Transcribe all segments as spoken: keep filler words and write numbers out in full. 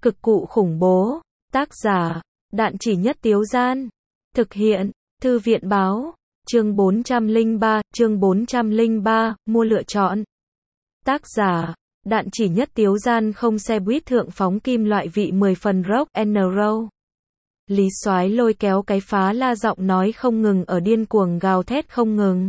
Cực cụ khủng bố. Tác giả, Đạn Chỉ Nhất Tiếu Gian. Thực hiện, Thư viện Báo. Chương bốn trăm lẻ ba, chương bốn trăm lẻ ba, mua lựa chọn. Tác giả, Đạn Chỉ Nhất Tiếu Gian. Không xe buýt thượng phóng kim loại vị mười phần rock and roll. Lý Soái lôi kéo cái phá la giọng nói không ngừng ở điên cuồng gào thét không ngừng.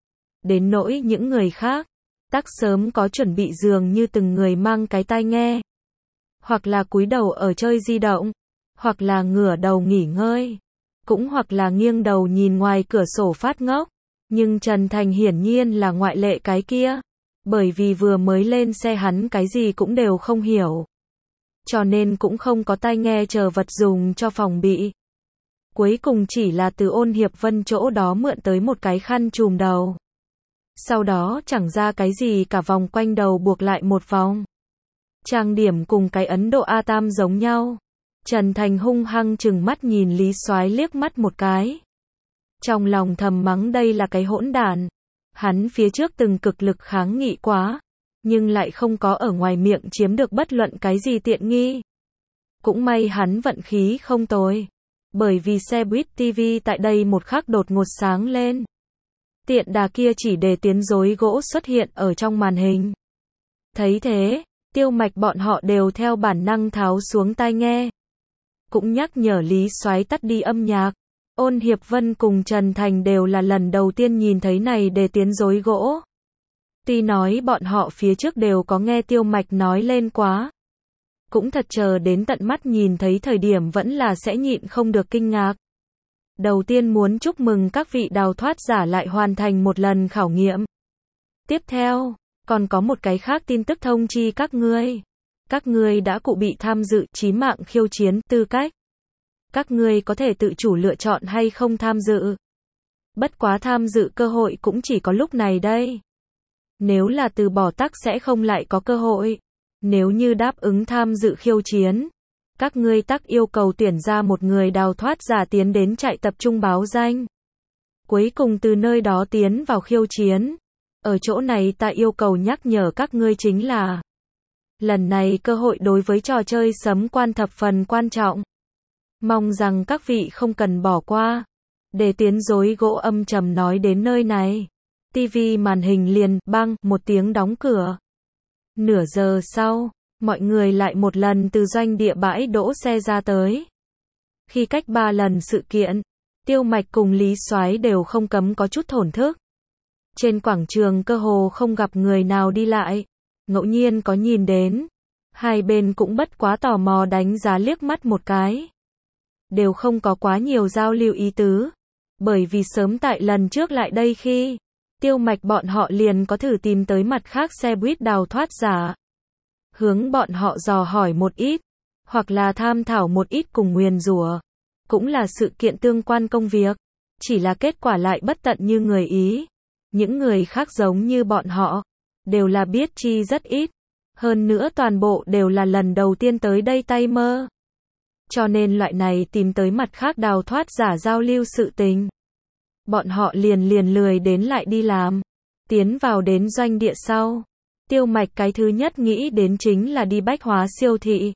Đến nỗi những người khác, tắc sớm có chuẩn bị dường như từng người mang cái tai nghe. Hoặc là cúi đầu ở chơi di động, hoặc là ngửa đầu nghỉ ngơi, cũng hoặc là nghiêng đầu nhìn ngoài cửa sổ phát ngốc. Nhưng Trần Thành hiển nhiên là ngoại lệ cái kia, bởi vì vừa mới lên xe hắn cái gì cũng đều không hiểu. Cho nên cũng không có tai nghe chờ vật dùng cho phòng bị. Cuối cùng chỉ là từ Ôn Hiệp Vân chỗ đó mượn tới một cái khăn trùm đầu. Sau đó chẳng ra cái gì cả vòng quanh đầu buộc lại một vòng. Trang điểm cùng cái Ấn Độ A Tam giống nhau. Trần Thành hung hăng chừng mắt nhìn Lý Soái liếc mắt một cái. Trong lòng thầm mắng đây là cái hỗn đản. Hắn phía trước từng cực lực kháng nghị quá, nhưng lại không có ở ngoài miệng chiếm được bất luận cái gì tiện nghi. Cũng may hắn vận khí không tồi, bởi vì xe buýt ti vi tại đây một khắc đột ngột sáng lên. Tiện đà kia chỉ để tiến rối gỗ xuất hiện ở trong màn hình. Thấy thế, Tiêu Mạch bọn họ đều theo bản năng tháo xuống tai nghe. Cũng nhắc nhở Lý Soái tắt đi âm nhạc. Ôn Hiệp Vân cùng Trần Thành đều là lần đầu tiên nhìn thấy này để tiến rối gỗ. Tuy nói bọn họ phía trước đều có nghe Tiêu Mạch nói lên quá. Cũng thật chờ đến tận mắt nhìn thấy thời điểm vẫn là sẽ nhịn không được kinh ngạc. Đầu tiên muốn chúc mừng các vị đào thoát giả lại hoàn thành một lần khảo nghiệm. Tiếp theo, còn có một cái khác tin tức thông chi các ngươi. Các ngươi đã cụ bị tham dự chí mạng khiêu chiến tư cách. Các ngươi có thể tự chủ lựa chọn hay không tham dự. Bất quá tham dự cơ hội cũng chỉ có lúc này đây. Nếu là từ bỏ tắc sẽ không lại có cơ hội. Nếu như đáp ứng tham dự khiêu chiến, các ngươi tắc yêu cầu tuyển ra một người đào thoát giả tiến đến trại tập trung báo danh. Cuối cùng từ nơi đó tiến vào khiêu chiến. Ở chỗ này ta yêu cầu nhắc nhở các ngươi chính là lần này cơ hội đối với trò chơi sấm quan thập phần quan trọng. Mong rằng các vị không cần bỏ qua. Để tiến rối gỗ âm trầm nói đến nơi này, ti vi màn hình liền bang một tiếng đóng cửa. Nửa giờ sau, mọi người lại một lần từ doanh địa bãi đỗ xe ra tới. Khi cách ba lần sự kiện, Tiêu Mạch cùng Lý Soái đều không cấm có chút thổn thức. Trên quảng trường cơ hồ không gặp người nào đi lại, ngẫu nhiên có nhìn đến. Hai bên cũng bất quá tò mò đánh giá liếc mắt một cái. Đều không có quá nhiều giao lưu ý tứ. Bởi vì sớm tại lần trước lại đây khi Tiêu Mạch bọn họ liền có thử tìm tới mặt khác xe buýt đào thoát giả. Hướng bọn họ dò hỏi một ít, hoặc là tham thảo một ít cùng nguyền rủa. Cũng là sự kiện tương quan công việc. Chỉ là kết quả lại bất tận như người Ý. Những người khác giống như bọn họ, đều là biết chi rất ít. Hơn nữa toàn bộ đều là lần đầu tiên tới đây tay mơ. Cho nên loại này tìm tới mặt khác đào thoát giả giao lưu sự tình. Bọn họ liền liền lười đến lại đi làm. Tiến vào đến doanh địa sau. Tiêu Mạch cái thứ nhất nghĩ đến chính là đi bách hóa siêu thị.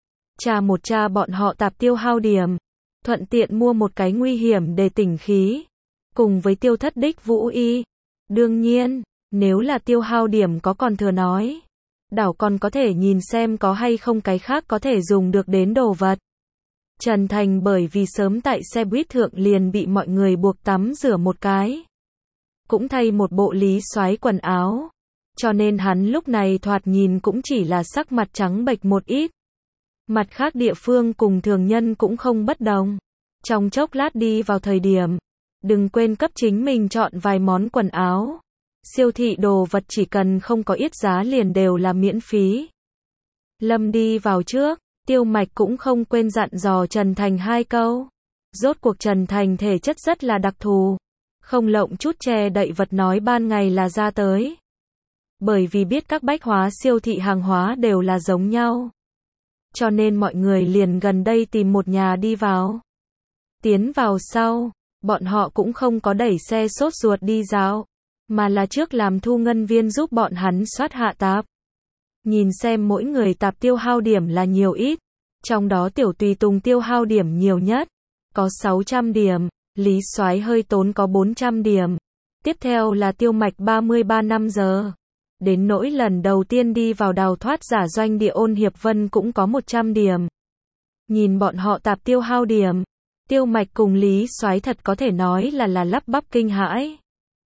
Tra một tra bọn họ tạp tiêu hao điểm. Thuận tiện mua một cái nguy hiểm để tỉnh khí. Cùng với tiêu thất đích vũ y. Đương nhiên, nếu là tiêu hao điểm có còn thừa nói. Đảo còn có thể nhìn xem có hay không cái khác có thể dùng được đến đồ vật. Trần Thành bởi vì sớm tại xe buýt thượng liền bị mọi người buộc tắm rửa một cái. Cũng thay một bộ Lý Soái quần áo. Cho nên hắn lúc này thoạt nhìn cũng chỉ là sắc mặt trắng bệch một ít. Mặt khác địa phương cùng thường nhân cũng không bất đồng. Trong chốc lát đi vào thời điểm, đừng quên cấp chính mình chọn vài món quần áo. Siêu thị đồ vật chỉ cần không có yết giá liền đều là miễn phí. Lâm đi vào trước, Tiêu Mạch cũng không quên dặn dò Trần Thành hai câu. Rốt cuộc Trần Thành thể chất rất là đặc thù. Không lộng chút che đậy vật nói ban ngày là ra tới. Bởi vì biết các bách hóa siêu thị hàng hóa đều là giống nhau. Cho nên mọi người liền gần đây tìm một nhà đi vào. Tiến vào sau, bọn họ cũng không có đẩy xe sốt ruột đi dạo. Mà là trước làm thu ngân viên giúp bọn hắn soát hạ tạp. Nhìn xem mỗi người tạp tiêu hao điểm là nhiều ít. Trong đó Tiểu Tùy Tùng tiêu hao điểm nhiều nhất, có sáu trăm điểm, Lý Soái hơi tốn có bốn trăm điểm. Tiếp theo là Tiêu Mạch ba mươi ba năm giờ. Đến nỗi lần đầu tiên đi vào đào thoát giả doanh địa Ôn Hiệp Vân cũng có một trăm điểm. Nhìn bọn họ tạp tiêu hao điểm, Tiêu Mạch cùng Lý Soái thật có thể nói là là lắp bắp kinh hãi.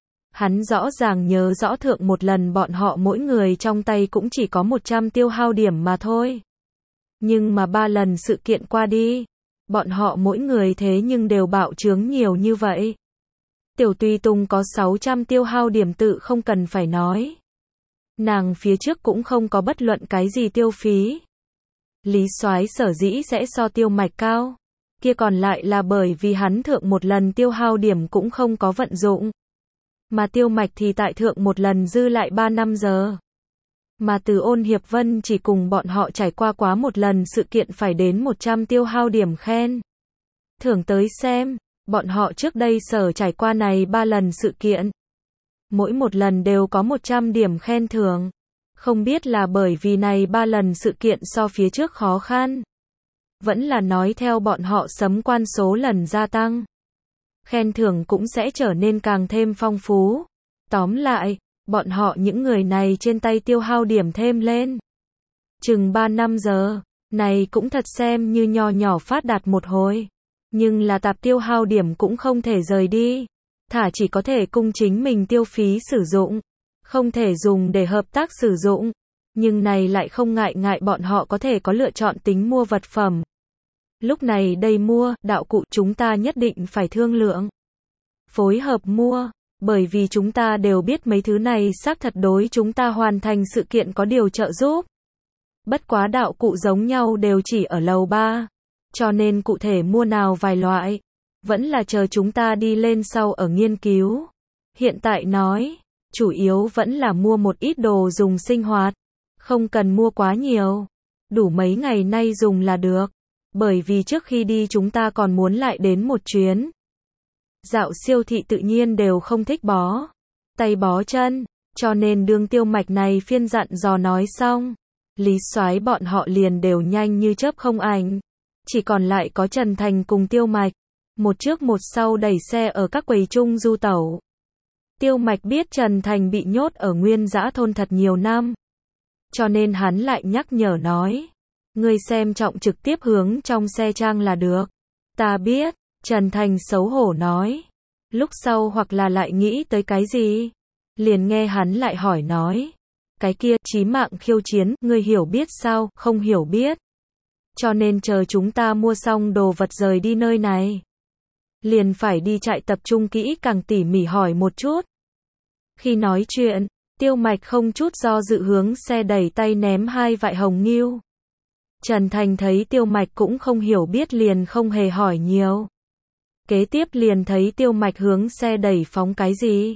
Hắn rõ ràng nhớ rõ thượng một lần bọn họ mỗi người trong tay cũng chỉ có một trăm tiêu hao điểm mà thôi. Nhưng mà ba lần sự kiện qua đi, bọn họ mỗi người thế nhưng đều bạo trướng nhiều như vậy. Tiểu Tùy Tùng có sáu trăm tiêu hao điểm tự không cần phải nói. Nàng phía trước cũng không có bất luận cái gì tiêu phí. Lý Soái sở dĩ sẽ so Tiêu Mạch cao, kia còn lại là bởi vì hắn thượng một lần tiêu hao điểm cũng không có vận dụng. Mà Tiêu Mạch thì tại thượng một lần dư lại ba năm giờ. Mà từ Ôn Hiệp Vân chỉ cùng bọn họ trải qua quá một lần sự kiện phải đến một trăm tiêu hao điểm khen. Thưởng tới xem, bọn họ trước đây sở trải qua này ba lần sự kiện. Mỗi một lần đều có một trăm điểm khen thưởng. Không biết là bởi vì này ba lần sự kiện so phía trước khó khăn. Vẫn là nói theo bọn họ sấm quan số lần gia tăng. Khen thưởng cũng sẽ trở nên càng thêm phong phú. Tóm lại, bọn họ những người này trên tay tiêu hao điểm thêm lên. Chừng ba năm giờ, này cũng thật xem như nho nhỏ phát đạt một hồi. Nhưng là tạp tiêu hao điểm cũng không thể rời đi. Thả chỉ có thể cung chính mình tiêu phí sử dụng. Không thể dùng để hợp tác sử dụng. Nhưng này lại không ngại ngại bọn họ có thể có lựa chọn tính mua vật phẩm. Lúc này đây mua, đạo cụ chúng ta nhất định phải thương lượng. Phối hợp mua, bởi vì chúng ta đều biết mấy thứ này xác thật đối chúng ta hoàn thành sự kiện có điều trợ giúp. Bất quá đạo cụ giống nhau đều chỉ ở lầu ba. Cho nên cụ thể mua nào vài loại. Vẫn là chờ chúng ta đi lên sau ở nghiên cứu. Hiện tại nói, chủ yếu vẫn là mua một ít đồ dùng sinh hoạt. Không cần mua quá nhiều. Đủ mấy ngày nay dùng là được. Bởi vì trước khi đi chúng ta còn muốn lại đến một chuyến. Dạo siêu thị tự nhiên đều không thích bó tay bó chân. Cho nên đương Tiêu Mạch này phiên dặn dò nói xong. Lý Soái bọn họ liền đều nhanh như chớp không ảnh. Chỉ còn lại có Trần Thành cùng Tiêu Mạch. Một trước một sau đẩy xe ở các quầy chung du tẩu. Tiêu Mạch biết Trần Thành bị nhốt ở Nguyên Dã thôn thật nhiều năm. Cho nên hắn lại nhắc nhở nói. Ngươi xem trọng trực tiếp hướng trong xe trang là được. Ta biết, Trần Thành xấu hổ nói. Lúc sau hoặc là lại nghĩ tới cái gì? Liền nghe hắn lại hỏi nói. Cái kia, chí mạng khiêu chiến, ngươi hiểu biết sao? Không hiểu biết. Cho nên chờ chúng ta mua xong đồ vật rời đi nơi này. Liền phải đi trại tập trung kỹ càng tỉ mỉ hỏi một chút. Khi nói chuyện, Tiêu Mạch không chút do dự hướng xe đẩy tay ném hai vại hồng nghiêu. Trần Thành thấy Tiêu Mạch cũng không hiểu biết liền không hề hỏi nhiều. Kế tiếp liền thấy Tiêu Mạch hướng xe đẩy phóng cái gì.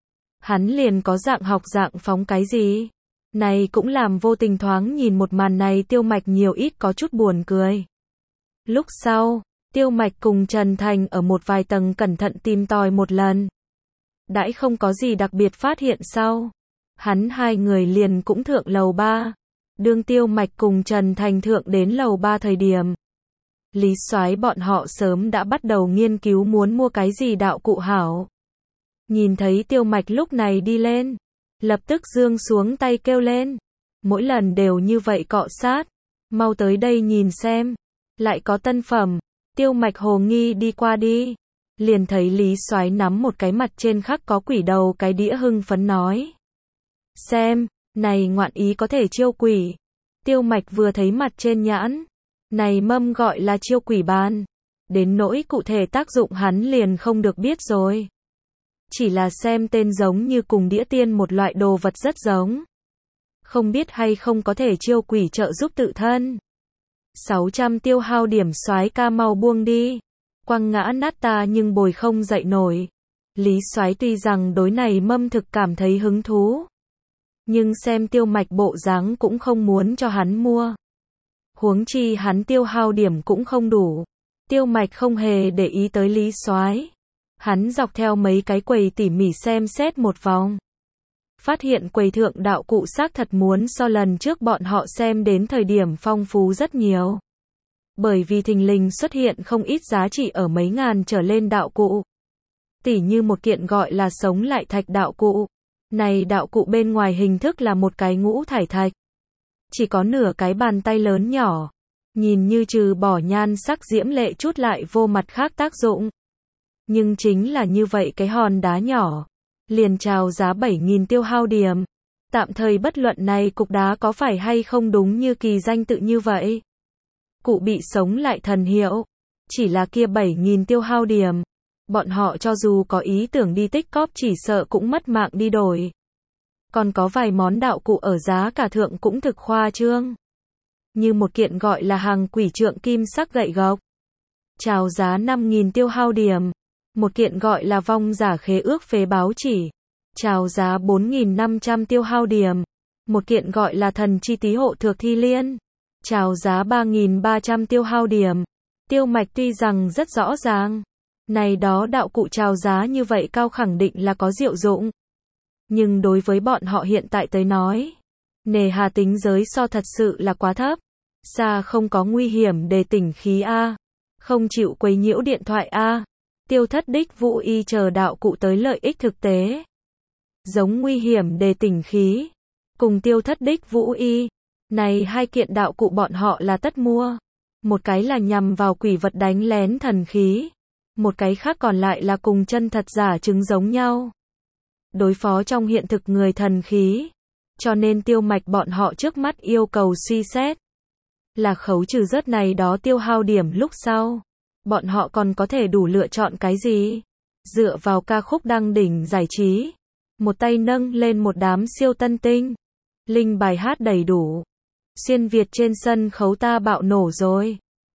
Hắn liền có dạng học dạng phóng cái gì. Này cũng làm vô tình thoáng nhìn một màn này Tiêu Mạch nhiều ít có chút buồn cười. Lúc sau, Tiêu Mạch cùng Trần Thành ở một vài tầng cẩn thận tìm tòi một lần. Đãi không có gì đặc biệt phát hiện sau. Hắn hai người liền cũng thượng lầu ba. Đương Tiêu Mạch cùng Trần Thành thượng đến lầu ba thời điểm. Lý Soái bọn họ sớm đã bắt đầu nghiên cứu muốn mua cái gì đạo cụ hảo. Nhìn thấy Tiêu Mạch lúc này đi lên. Lập tức giương xuống tay kêu lên. Mỗi lần đều như vậy cọ sát. Mau tới đây nhìn xem. Lại có tân phẩm. Tiêu Mạch hồ nghi đi qua đi. Liền thấy Lý Soái nắm một cái mặt trên khắc có quỷ đầu cái đĩa hưng phấn nói. Xem, này ngoạn ý có thể chiêu quỷ. Tiêu Mạch vừa thấy mặt trên nhãn. Này mâm gọi là chiêu quỷ bàn. Đến nỗi cụ thể tác dụng hắn liền không được biết rồi. Chỉ là xem tên giống như cùng đĩa tiên một loại đồ vật rất giống. Không biết hay không có thể chiêu quỷ trợ giúp tự thân. sáu trăm tiêu hao điểm Soái ca mau buông đi. Quăng ngã nát ta nhưng bồi không dậy nổi. Lý Soái tuy rằng đối này mâm thực cảm thấy hứng thú. Nhưng xem Tiêu Mạch bộ dáng cũng không muốn cho hắn mua. Huống chi hắn tiêu hao điểm cũng không đủ. Tiêu Mạch không hề để ý tới Lý Soái. Hắn dọc theo mấy cái quầy tỉ mỉ xem xét một vòng. Phát hiện quầy thượng đạo cụ xác thật muốn so lần trước bọn họ xem đến thời điểm phong phú rất nhiều. Bởi vì thình lình xuất hiện không ít giá trị ở mấy ngàn trở lên đạo cụ. Tỉ như một kiện gọi là sống lại thạch đạo cụ. Này đạo cụ bên ngoài hình thức là một cái ngũ thải thạch. Chỉ có nửa cái bàn tay lớn nhỏ. Nhìn như trừ bỏ nhan sắc diễm lệ chút lại vô mặt khác tác dụng. Nhưng chính là như vậy cái hòn đá nhỏ. Liền chào giá bảy nghìn tiêu hao điểm. Tạm thời bất luận này cục đá có phải hay không đúng như kỳ danh tự như vậy. Cụ bị sống lại thần hiệu. Chỉ là kia bảy nghìn tiêu hao điểm. Bọn họ cho dù có ý tưởng đi tích cóp chỉ sợ cũng mất mạng đi đổi. Còn có vài món đạo cụ ở giá cả thượng cũng thực khoa trương. Như một kiện gọi là hàng quỷ trượng kim sắc gậy gộc. Chào giá năm nghìn tiêu hao điểm. Một kiện gọi là vong giả khế ước phế báo chỉ. Chào giá bốn nghìn năm trăm tiêu hao điểm. Một kiện gọi là thần chi tý hộ thược thi liên. Chào giá ba nghìn ba trăm tiêu hao điểm. Tiêu mạch tuy rằng rất rõ ràng. Này đó đạo cụ chào giá như vậy cao khẳng định là có diệu dụng. Nhưng đối với bọn họ hiện tại tới nói. Nề hà tính giới so thật sự là quá thấp. Xa không có nguy hiểm để tỉnh khí A. Không chịu quấy nhiễu điện thoại A. Tiêu thất đích vũ y chờ đạo cụ tới lợi ích thực tế. Giống nguy hiểm để tỉnh khí. Cùng tiêu thất đích vũ y. Này hai kiện đạo cụ bọn họ là tất mua. Một cái là nhằm vào quỷ vật đánh lén thần khí. Một cái khác còn lại là cùng chân thật giả chứng giống nhau. Đối phó trong hiện thực người thần khí. Cho nên tiêu mạch bọn họ trước mắt yêu cầu suy xét. Là khấu trừ rớt này đó tiêu hao điểm lúc sau. Bọn họ còn có thể đủ lựa chọn cái gì? Dựa vào ca khúc đăng đỉnh giải trí. Một tay nâng lên một đám siêu tân tinh. Linh bài hát đầy đủ. Xuyên Việt trên sân khấu ta bạo nổ rồi.